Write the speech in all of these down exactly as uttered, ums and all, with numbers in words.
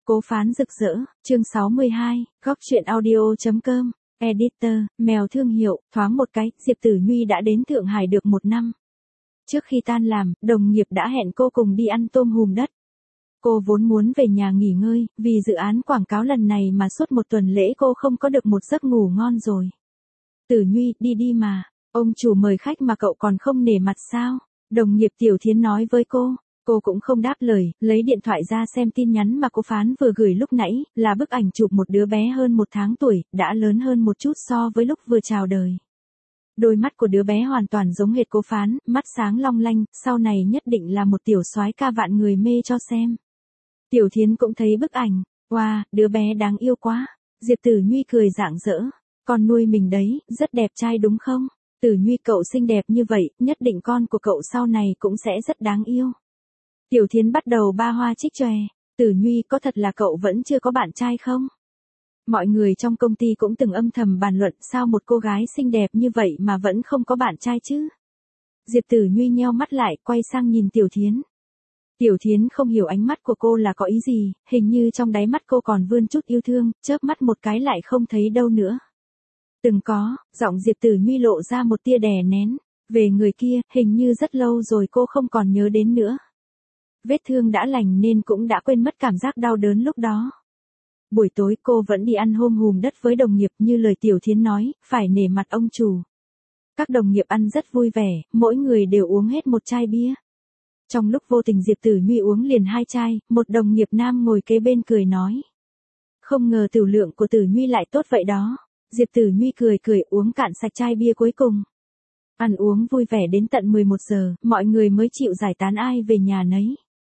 Cố phán rực rỡ, chương sáu mươi hai, góc truyện audio.com, editor, mèo thương hiệu, thoáng một cái, Diệp Tử Nhuy đã đến Thượng Hải được một năm. Trước khi tan làm, đồng nghiệp đã hẹn cô cùng đi ăn tôm hùm đất. Cô vốn muốn về nhà nghỉ ngơi, vì dự án quảng cáo lần này mà suốt một tuần lễ cô không có được một giấc ngủ ngon rồi. Tử Nhuy, đi đi mà, ông chủ mời khách mà cậu còn không nể mặt sao? Đồng nghiệp Tiểu Thiến nói với cô. Cô cũng không đáp lời, lấy điện thoại ra xem tin nhắn mà cô phán vừa gửi lúc nãy, là bức ảnh chụp một đứa bé hơn một tháng tuổi, đã lớn hơn một chút so với lúc vừa chào đời. Đôi mắt của đứa bé hoàn toàn giống hệt cô phán, mắt sáng long lanh, sau này nhất định là một tiểu soái ca vạn người mê cho xem. Tiểu Thiến cũng thấy bức ảnh, wow, đứa bé đáng yêu quá. Diệp Tử Nhuy cười rạng rỡ, con nuôi mình đấy, rất đẹp trai đúng không? Tử Nhuy cậu xinh đẹp như vậy, nhất định con của cậu sau này cũng sẽ rất đáng yêu. Tiểu Thiến bắt đầu ba hoa trích chòe, Tử Nhuy có thật là cậu vẫn chưa có bạn trai không? Mọi người trong công ty cũng từng âm thầm bàn luận sao một cô gái xinh đẹp như vậy mà vẫn không có bạn trai chứ? Diệp Tử Nhuy nheo mắt lại, quay sang nhìn Tiểu Thiến. Tiểu Thiến không hiểu ánh mắt của cô là có ý gì, hình như trong đáy mắt cô còn vươn chút yêu thương, chớp mắt một cái lại không thấy đâu nữa. Từng có, giọng Diệp Tử Nhuy lộ ra một tia đè nén, về người kia, hình như rất lâu rồi cô không còn nhớ đến nữa. Vết thương đã lành nên cũng đã quên mất cảm giác đau đớn lúc đó. Buổi tối cô vẫn đi ăn hôm hùm đất với đồng nghiệp như lời Tiểu Thiến nói, phải nể mặt ông chủ. Các đồng nghiệp ăn rất vui vẻ, mỗi người đều uống hết một chai bia. Trong lúc vô tình Diệp Tử Nhuy uống liền hai chai, một đồng nghiệp nam ngồi kế bên cười nói. Không ngờ tiểu lượng của Tử Nhuy lại tốt vậy đó. Diệp Tử Nhuy cười cười uống cạn sạch chai bia cuối cùng. Ăn uống vui vẻ đến tận mười một giờ, mọi người mới chịu giải tán ai về nhà nấy.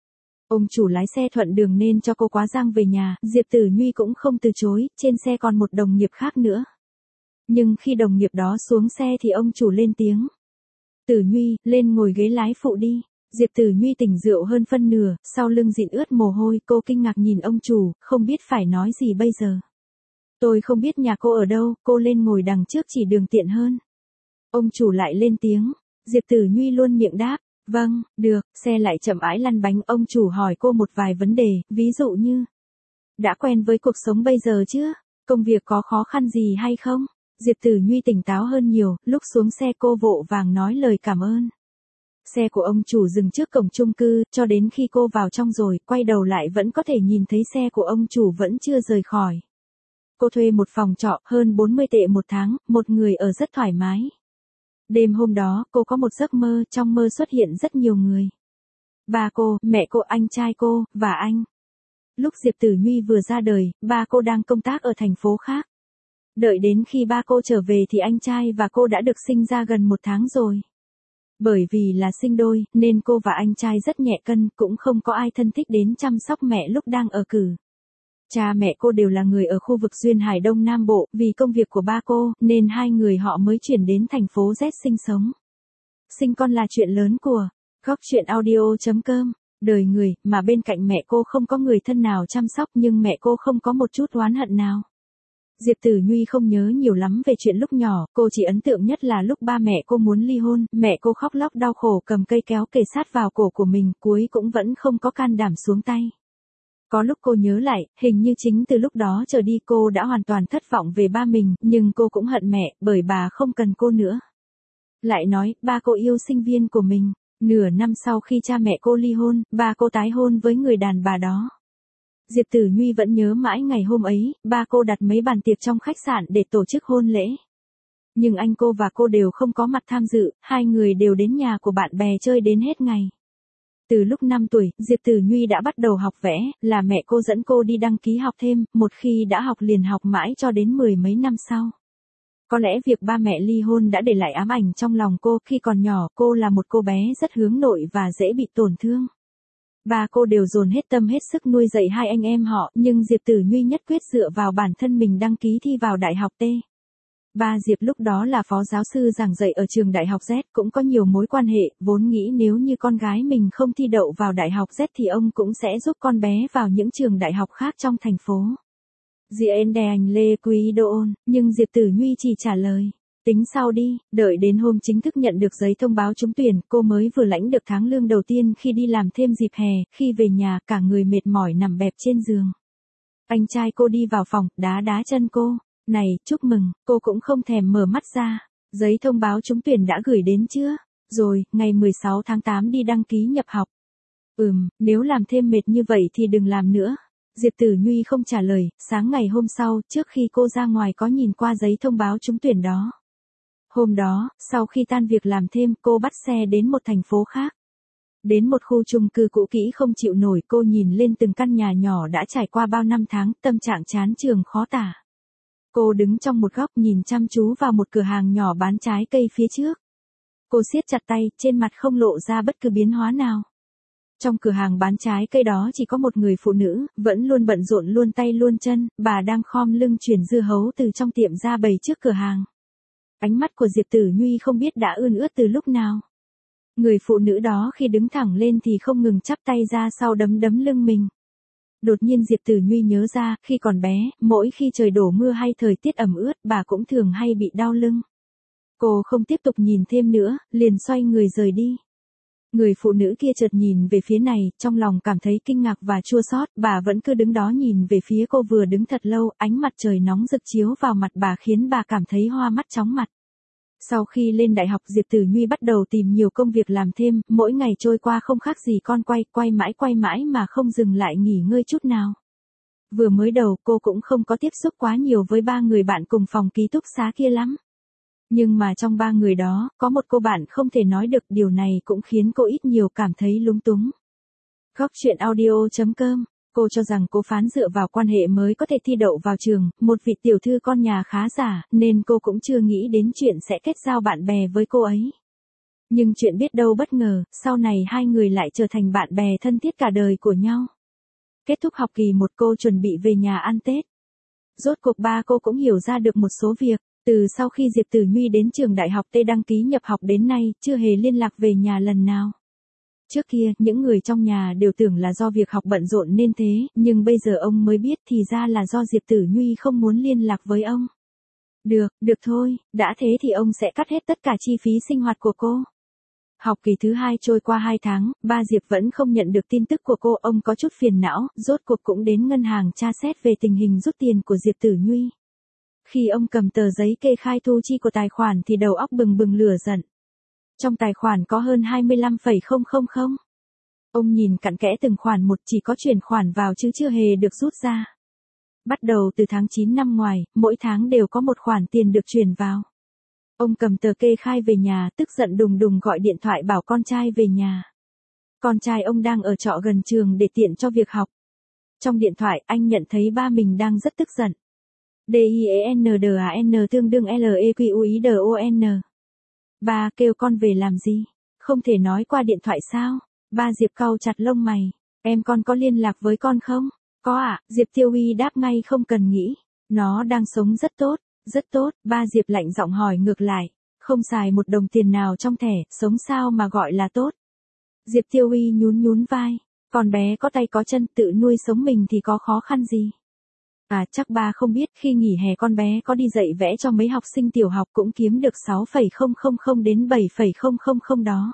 Ông chủ lái xe thuận đường nên cho cô quá giang về nhà, Diệp Tử Nhuy cũng không từ chối, trên xe còn một đồng nghiệp khác nữa. Nhưng khi đồng nghiệp đó xuống xe thì ông chủ lên tiếng. Tử Nhuy, lên ngồi ghế lái phụ đi. Diệp Tử Nhuy tỉnh rượu hơn phân nửa, sau lưng dịn ướt mồ hôi, cô kinh ngạc nhìn ông chủ, không biết phải nói gì bây giờ. Tôi không biết nhà cô ở đâu, cô lên ngồi đằng trước chỉ đường tiện hơn. Ông chủ lại lên tiếng, Diệp Tử Nhuy luôn miệng đáp. Vâng, được, xe lại chậm rãi lăn bánh, ông chủ hỏi cô một vài vấn đề, ví dụ như, đã quen với cuộc sống bây giờ chưa? Công việc có khó khăn gì hay không? Diệp Tử Nhuy tỉnh táo hơn nhiều, lúc xuống xe cô vội vàng nói lời cảm ơn. Xe của ông chủ dừng trước cổng chung cư, cho đến khi cô vào trong rồi, quay đầu lại vẫn có thể nhìn thấy xe của ông chủ vẫn chưa rời khỏi. Cô thuê một phòng trọ, hơn bốn mươi tệ một tháng, một người ở rất thoải mái. Đêm hôm đó, cô có một giấc mơ, trong mơ xuất hiện rất nhiều người. Ba cô, mẹ cô, anh trai cô, và anh. Lúc Diệp Tử Nhuy vừa ra đời, ba cô đang công tác ở thành phố khác. Đợi đến khi ba cô trở về thì anh trai và cô đã được sinh ra gần một tháng rồi. Bởi vì là sinh đôi, nên cô và anh trai rất nhẹ cân, cũng không có ai thân thích đến chăm sóc mẹ lúc đang ở cử. Cha mẹ cô đều là người ở khu vực Duyên Hải Đông Nam Bộ, vì công việc của ba cô, nên hai người họ mới chuyển đến thành phố Z sinh sống. Sinh con là chuyện lớn của góc truyện audio.com, đời người, mà bên cạnh mẹ cô không có người thân nào chăm sóc nhưng mẹ cô không có một chút oán hận nào. Diệp Tử Nhuy không nhớ nhiều lắm về chuyện lúc nhỏ, cô chỉ ấn tượng nhất là lúc ba mẹ cô muốn ly hôn, mẹ cô khóc lóc đau khổ cầm cây kéo kề sát vào cổ của mình, cuối cũng vẫn không có can đảm xuống tay. Có lúc cô nhớ lại, hình như chính từ lúc đó trở đi cô đã hoàn toàn thất vọng về ba mình, nhưng cô cũng hận mẹ, bởi bà không cần cô nữa. Lại nói, ba cô yêu sinh viên của mình, nửa năm sau khi cha mẹ cô ly hôn, ba cô tái hôn với người đàn bà đó. Diệp Tử Nhuy vẫn nhớ mãi ngày hôm ấy, ba cô đặt mấy bàn tiệc trong khách sạn để tổ chức hôn lễ. Nhưng anh cô và cô đều không có mặt tham dự, hai người đều đến nhà của bạn bè chơi đến hết ngày. Từ lúc năm tuổi, Diệp Tử Nhuy đã bắt đầu học vẽ, là mẹ cô dẫn cô đi đăng ký học thêm, một khi đã học liền học mãi cho đến mười mấy năm sau. Có lẽ việc ba mẹ ly hôn đã để lại ám ảnh trong lòng cô, khi còn nhỏ cô là một cô bé rất hướng nội và dễ bị tổn thương. Ba cô đều dồn hết tâm hết sức nuôi dạy hai anh em họ, nhưng Diệp Tử Nhuy nhất quyết dựa vào bản thân mình đăng ký thi vào Đại học T. Ba Diệp lúc đó là phó giáo sư giảng dạy ở trường Đại học Z, cũng có nhiều mối quan hệ, vốn nghĩ nếu như con gái mình không thi đậu vào Đại học Z thì ông cũng sẽ giúp con bé vào những trường đại học khác trong thành phố. Diễn đè anh Lê Quý Đôn, nhưng Diệp Tử Nhuy chỉ trả lời. Tính sau đi, đợi đến hôm chính thức nhận được giấy thông báo trúng tuyển, cô mới vừa lãnh được tháng lương đầu tiên khi đi làm thêm dịp hè, khi về nhà cả người mệt mỏi nằm bẹp trên giường. Anh trai cô đi vào phòng, đá đá chân cô. Này, chúc mừng, cô cũng không thèm mở mắt ra. Giấy thông báo trúng tuyển đã gửi đến chưa? Rồi, ngày mười sáu tháng tám đi đăng ký nhập học. Ừm, nếu làm thêm mệt như vậy thì đừng làm nữa. Diệp Tử Nhuy không trả lời, sáng ngày hôm sau, trước khi cô ra ngoài có nhìn qua giấy thông báo trúng tuyển đó. Hôm đó, sau khi tan việc làm thêm, cô bắt xe đến một thành phố khác. Đến một khu chung cư cũ kỹ không chịu nổi, cô nhìn lên từng căn nhà nhỏ đã trải qua bao năm tháng, tâm trạng chán trường khó tả. Cô đứng trong một góc nhìn chăm chú vào một cửa hàng nhỏ bán trái cây phía trước. Cô siết chặt tay, trên mặt không lộ ra bất cứ biến hóa nào. Trong cửa hàng bán trái cây đó chỉ có một người phụ nữ, vẫn luôn bận rộn luôn tay luôn chân, bà đang khom lưng chuyển dưa hấu từ trong tiệm ra bày trước cửa hàng. Ánh mắt của Diệp Tử Nhuy không biết đã ươn ướt từ lúc nào. Người phụ nữ đó khi đứng thẳng lên thì không ngừng chắp tay ra sau đấm đấm lưng mình. Đột nhiên Diệp Tử Nhuy nhớ ra, khi còn bé, mỗi khi trời đổ mưa hay thời tiết ẩm ướt, bà cũng thường hay bị đau lưng. Cô không tiếp tục nhìn thêm nữa, liền xoay người rời đi. Người phụ nữ kia chợt nhìn về phía này, trong lòng cảm thấy kinh ngạc và chua xót, bà vẫn cứ đứng đó nhìn về phía cô vừa đứng thật lâu, ánh mặt trời nóng rực chiếu vào mặt bà khiến bà cảm thấy hoa mắt chóng mặt. Sau khi lên đại học Diệp Tử Nhuy bắt đầu tìm nhiều công việc làm thêm, mỗi ngày trôi qua không khác gì con quay, quay mãi quay mãi mà không dừng lại nghỉ ngơi chút nào. Vừa mới đầu cô cũng không có tiếp xúc quá nhiều với ba người bạn cùng phòng ký túc xá kia lắm. Nhưng mà trong ba người đó, có một cô bạn không thể nói được, điều này cũng khiến cô ít nhiều cảm thấy lúng túng. Góc chuyện audio chấm com, cô cho rằng cô Phán dựa vào quan hệ mới có thể thi đậu vào trường, một vị tiểu thư con nhà khá giả, nên cô cũng chưa nghĩ đến chuyện sẽ kết giao bạn bè với cô ấy. Nhưng chuyện biết đâu bất ngờ, sau này hai người lại trở thành bạn bè thân thiết cả đời của nhau. Kết thúc học kỳ một cô chuẩn bị về nhà ăn Tết. Rốt cuộc ba cô cũng hiểu ra được một số việc. Từ sau khi Diệp Tử Nhuy đến trường đại học T đăng ký nhập học đến nay, chưa hề liên lạc về nhà lần nào. Trước kia, những người trong nhà đều tưởng là do việc học bận rộn nên thế, nhưng bây giờ ông mới biết thì ra là do Diệp Tử Nhuy không muốn liên lạc với ông. Được, được thôi, đã thế thì ông sẽ cắt hết tất cả chi phí sinh hoạt của cô. Học kỳ thứ hai trôi qua hai tháng, ba Diệp vẫn không nhận được tin tức của cô, ông có chút phiền não, rốt cuộc cũng đến ngân hàng tra xét về tình hình rút tiền của Diệp Tử Nhuy. Khi ông cầm tờ giấy kê khai thu chi của tài khoản thì đầu óc bừng bừng lửa giận. Trong tài khoản có hơn hai mươi lăm phẩy không không không. Ông nhìn cặn kẽ từng khoản một, chỉ có chuyển khoản vào chứ chưa hề được rút ra. Bắt đầu từ tháng chín năm ngoài, mỗi tháng đều có một khoản tiền được chuyển vào. Ông cầm tờ kê khai về nhà, tức giận đùng đùng gọi điện thoại bảo con trai về nhà. Con trai ông đang ở trọ gần trường để tiện cho việc học. Trong điện thoại, anh nhận thấy ba mình đang rất tức giận. D I E N D A N tương đương L E Q U I D O N. Ba kêu con về làm gì? Không thể nói qua điện thoại sao? Ba Diệp cau chặt lông mày. Em con có liên lạc với con không? Có ạ, à? Diệp Tiêu Uy đáp ngay không cần nghĩ. Nó đang sống rất tốt, rất tốt. Ba Diệp lạnh giọng hỏi ngược lại. Không xài một đồng tiền nào trong thẻ, sống sao mà gọi là tốt? Diệp Tiêu Uy nhún nhún vai. Con bé có tay có chân, tự nuôi sống mình thì có khó khăn gì? À chắc ba không biết, khi nghỉ hè con bé có đi dạy vẽ cho mấy học sinh tiểu học cũng kiếm được sáu phẩy không không không đến bảy phẩy không không không đó.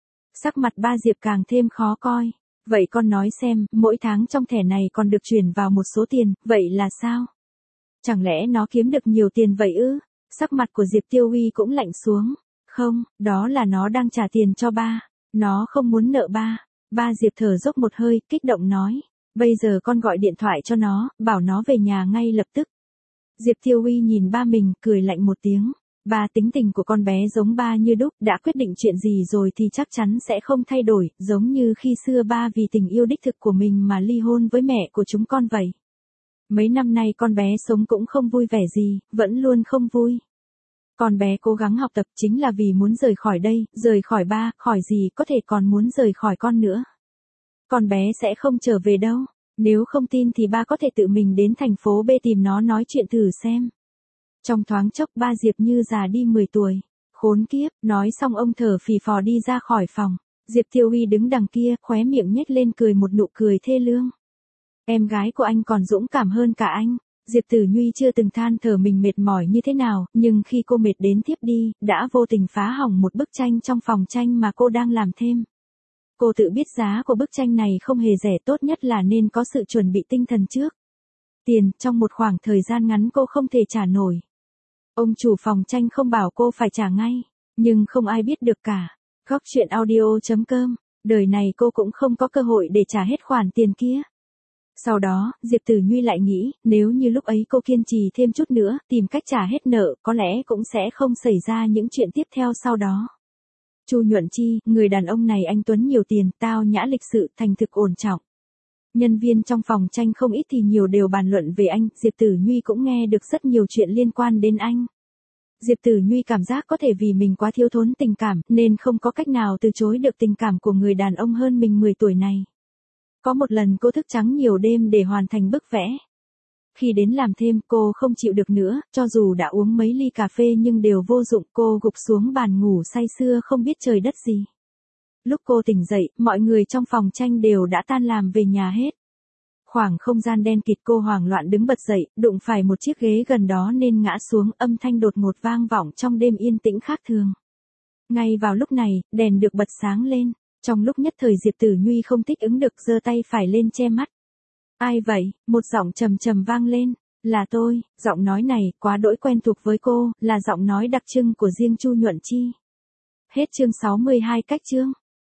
Sắc mặt ba Diệp càng thêm khó coi. Vậy con nói xem, mỗi tháng trong thẻ này còn được chuyển vào một số tiền, vậy là sao? Chẳng lẽ nó kiếm được nhiều tiền vậy ư? Sắc mặt của Diệp Tiêu Uy cũng lạnh xuống. Không, đó là nó đang trả tiền cho ba. Nó không muốn nợ ba. Ba Diệp thở dốc một hơi, kích động nói. Bây giờ con gọi điện thoại cho nó, bảo nó về nhà ngay lập tức. Diệp Tiêu Uy nhìn ba mình, cười lạnh một tiếng. Ba tính tình của con bé giống ba như đúc, đã quyết định chuyện gì rồi thì chắc chắn sẽ không thay đổi, giống như khi xưa ba vì tình yêu đích thực của mình mà ly hôn với mẹ của chúng con vậy. Mấy năm nay con bé sống cũng không vui vẻ gì, vẫn luôn không vui. Con bé cố gắng học tập chính là vì muốn rời khỏi đây, rời khỏi ba, khỏi gì có thể còn muốn rời khỏi con nữa. Con bé sẽ không trở về đâu. Nếu không tin thì ba có thể tự mình đến thành phố B tìm nó nói chuyện thử xem. Trong thoáng chốc ba Diệp như già đi mười tuổi. Khốn kiếp, nói xong ông thở phì phò đi ra khỏi phòng. Diệp Tiêu Uy đứng đằng kia, khóe miệng nhếch lên cười một nụ cười thê lương. Em gái của anh còn dũng cảm hơn cả anh. Diệp Tử Nhuy chưa từng than thở mình mệt mỏi như thế nào, nhưng khi cô mệt đến thiếp đi, đã vô tình phá hỏng một bức tranh trong phòng tranh mà cô đang làm thêm. Cô tự biết giá của bức tranh này không hề rẻ, tốt nhất là nên có sự chuẩn bị tinh thần trước. Tiền, trong một khoảng thời gian ngắn cô không thể trả nổi. Ông chủ phòng tranh không bảo cô phải trả ngay, nhưng không ai biết được cả. Góc chuyện audio chấm com, đời này cô cũng không có cơ hội để trả hết khoản tiền kia. Sau đó, Diệp Tử Nhuy lại nghĩ, nếu như lúc ấy cô kiên trì thêm chút nữa, tìm cách trả hết nợ, có lẽ cũng sẽ không xảy ra những chuyện tiếp theo sau đó. Chu Nhuận Chi, người đàn ông này anh tuấn nhiều tiền, tao nhã lịch sự, thành thực ổn trọng. Nhân viên trong phòng tranh không ít thì nhiều đều bàn luận về anh, Diệp Tử Nhuy cũng nghe được rất nhiều chuyện liên quan đến anh. Diệp Tử Nhuy cảm giác có thể vì mình quá thiếu thốn tình cảm, nên không có cách nào từ chối được tình cảm của người đàn ông hơn mình mười tuổi này. Có một lần cô thức trắng nhiều đêm để hoàn thành bức vẽ. Khi đến làm thêm, cô không chịu được nữa, cho dù đã uống mấy ly cà phê nhưng đều vô dụng, cô gục xuống bàn ngủ say sưa không biết trời đất gì. Lúc cô tỉnh dậy, mọi người trong phòng tranh đều đã tan làm về nhà hết. Khoảng không gian đen kịt, cô hoảng loạn đứng bật dậy, đụng phải một chiếc ghế gần đó nên ngã xuống, âm thanh đột ngột vang vọng trong đêm yên tĩnh khác thường. Ngay vào lúc này, đèn được bật sáng lên, trong lúc nhất thời Diệp Tử Nhuy không thích ứng được, giơ tay phải lên che mắt. Ai vậy? Một giọng trầm trầm vang lên. Là tôi. Giọng nói này quá đỗi quen thuộc với cô, là giọng nói đặc trưng của riêng Chu Nhuận Chi. Hết chương sáu mươi hai. Cách chương.